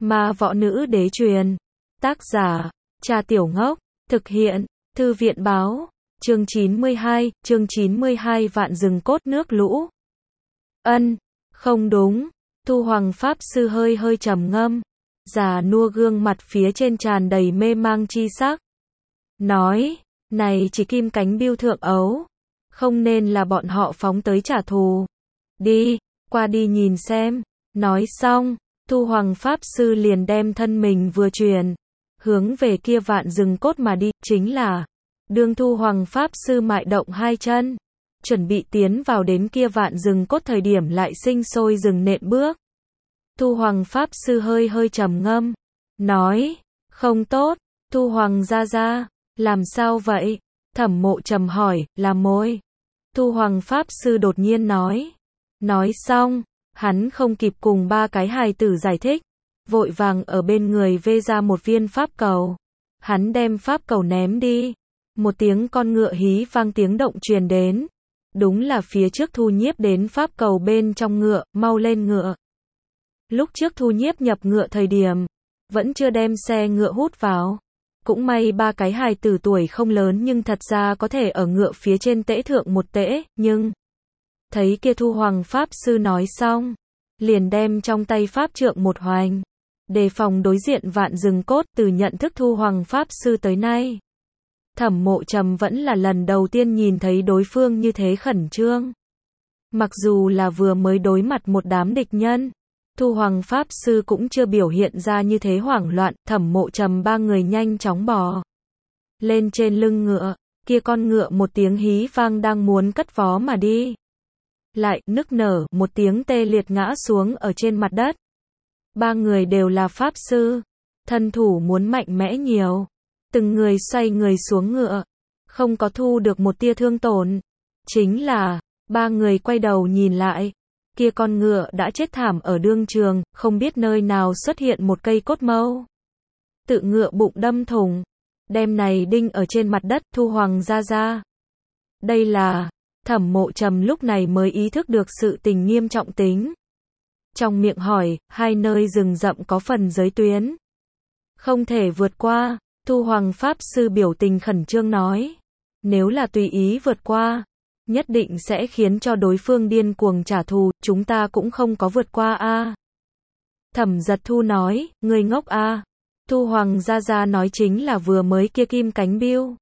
Ma võ nữ đế truyền. Tác giả, Trà Tiểu Ngốc. Thực hiện, Thư viện báo. Chương 92 Vạn rừng cốt nước lũ. Không đúng. Thu Hoàng Pháp Sư hơi trầm ngâm. Già nua gương mặt phía trên tràn đầy mê mang chi sắc. Nói, này chỉ kim cánh biêu thượng ấu. Không nên là bọn họ phóng tới trả thù. Đi, qua đi nhìn xem. Nói xong, Thu Hoàng Pháp Sư liền đem thân mình vừa truyền, hướng về kia vạn rừng cốt mà đi, chính là, đương Thu Hoàng Pháp Sư mại động hai chân, chuẩn bị tiến vào đến kia vạn rừng cốt thời điểm lại sinh sôi dừng nện bước. Thu Hoàng Pháp Sư hơi trầm ngâm, nói, không tốt. Thu Hoàng gia, làm sao vậy? Thẩm Mộ Trầm hỏi, là môi. Thu Hoàng Pháp Sư đột nhiên nói xong, hắn không kịp cùng ba cái hài tử giải thích, vội vàng ở bên người vê ra một viên pháp cầu. Hắn đem pháp cầu ném đi, một tiếng con ngựa hí vang tiếng động truyền đến. Đúng là phía trước Thu Nhiếp đến pháp cầu bên trong ngựa, mau lên ngựa. Lúc trước Thu Nhiếp nhập ngựa thời điểm, vẫn chưa đem xe ngựa hút vào. Cũng may ba cái hài tử tuổi không lớn nhưng thật ra có thể ở ngựa phía trên tễ thượng một tễ, nhưng thấy kia Thu Hoàng Pháp Sư nói xong, liền đem trong tay pháp trượng một hoành, đề phòng đối diện vạn rừng cốt. Từ nhận thức Thu Hoàng Pháp Sư tới nay, Thẩm Mộ Trầm vẫn là lần đầu tiên nhìn thấy đối phương như thế khẩn trương. Mặc dù là vừa mới đối mặt một đám địch nhân, Thu Hoàng Pháp Sư cũng chưa biểu hiện ra như thế hoảng loạn. Thẩm Mộ Trầm ba người nhanh chóng bò lên trên lưng ngựa, kia con ngựa một tiếng hí vang đang muốn cất vó mà đi, lại nức nở một tiếng tê liệt ngã xuống ở trên mặt đất. Ba người đều là pháp sư, thân thủ muốn mạnh mẽ nhiều, từng người xoay người xuống ngựa, không có thu được một tia thương tổn. Chính là, ba người quay đầu nhìn lại, kia con ngựa đã chết thảm ở đương trường, không biết nơi nào xuất hiện một cây cốt mâu. Tự ngựa bụng đâm thủng, đem này đinh ở trên mặt đất. Thu Hoàng gia. Đây là, Thẩm Mộ Trầm lúc này mới ý thức được sự tình nghiêm trọng tính. Trong miệng hỏi, hai nơi rừng rậm có phần giới tuyến, không thể vượt qua. Thu Hoàng Pháp Sư biểu tình khẩn trương nói, nếu là tùy ý vượt qua, nhất định sẽ khiến cho đối phương điên cuồng trả thù, chúng ta cũng không có vượt qua a. Thẩm Giật Thu nói, người ngốc a. Thu Hoàng gia nói chính là vừa mới kia kim cánh biêu.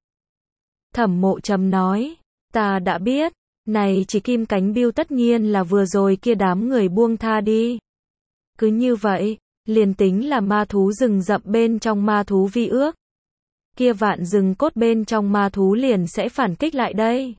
Thẩm Mộ Trầm nói, ta đã biết, này chỉ kim cánh biêu tất nhiên là vừa rồi kia đám người buông tha đi. Cứ như vậy, liền tính là ma thú rừng rậm bên trong ma thú vi ước, kia vạn rừng cốt bên trong ma thú liền sẽ phản kích lại đây.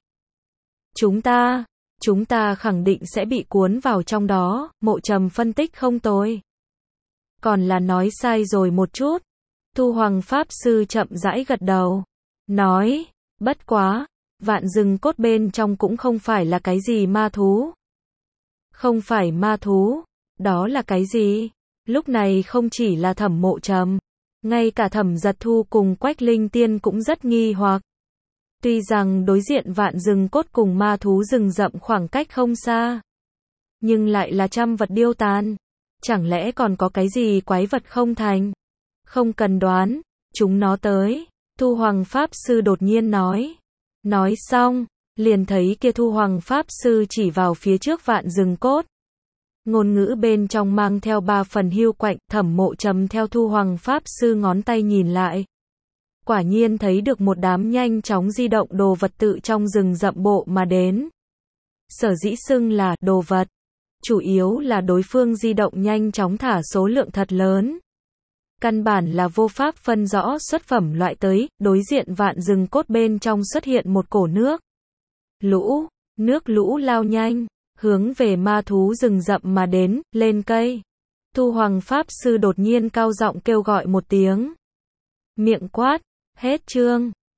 Chúng ta khẳng định sẽ bị cuốn vào trong đó. Mộ Trầm phân tích không tồi. Còn là nói sai rồi một chút. Thu Hoàng Pháp Sư chậm rãi gật đầu, nói, bất quá, vạn rừng cốt bên trong cũng không phải là cái gì ma thú. Không phải ma thú, đó là cái gì? Lúc này không chỉ là Thẩm Mộ Trầm, ngay cả Thẩm Giật Thu cùng Quách Linh Tiên cũng rất nghi hoặc. Tuy rằng đối diện vạn rừng cốt cùng ma thú rừng rậm khoảng cách không xa, nhưng lại là trăm vật điêu tàn. Chẳng lẽ còn có cái gì quái vật không thành? Không cần đoán, chúng nó tới. Thu Hoàng Pháp Sư đột nhiên nói. Nói xong, liền thấy kia Thu Hoàng Pháp Sư chỉ vào phía trước vạn rừng cốt. Ngôn ngữ bên trong mang theo ba phần hiu quạnh. Thẩm Mộ Trầm theo Thu Hoàng Pháp Sư ngón tay nhìn lại, quả nhiên thấy được một đám nhanh chóng di động đồ vật tự trong rừng rậm bộ mà đến. Sở dĩ xưng là đồ vật, chủ yếu là đối phương di động nhanh chóng thả số lượng thật lớn. Căn bản là vô pháp phân rõ xuất phẩm loại tới. Đối diện vạn rừng cốt bên trong xuất hiện một cổ nước lũ lao nhanh, hướng về ma thú rừng rậm mà đến. Lên cây. Thu Hoàng Pháp Sư đột nhiên cao giọng kêu gọi một tiếng, miệng quát, hết chương.